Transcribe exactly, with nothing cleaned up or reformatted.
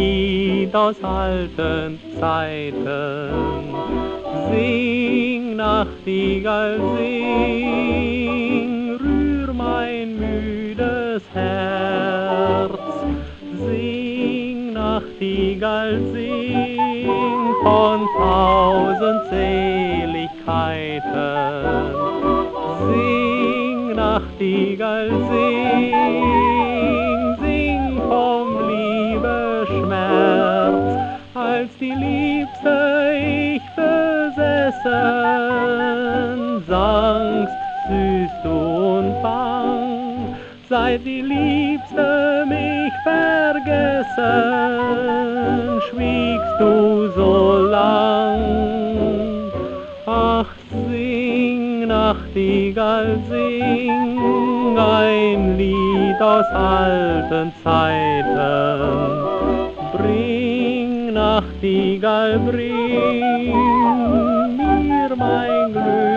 Lied aus alten Zeiten. Sing, Nachtigall, sing, rühr mein müdes Herz. Sing, Nachtigall, sing, von tausend Seligkeiten. Sing, Nachtigall, sing, sing vom Liebesschmerz, als die Liebste ich besessen, sangst süß du und bang, seit die Liebste mich vergessen, schwiegst du so lang. Ach, sing, Nachtigall, sing, ein Lied aus alten Zeiten. Bring, Nachtigall, bring mir mein Glück.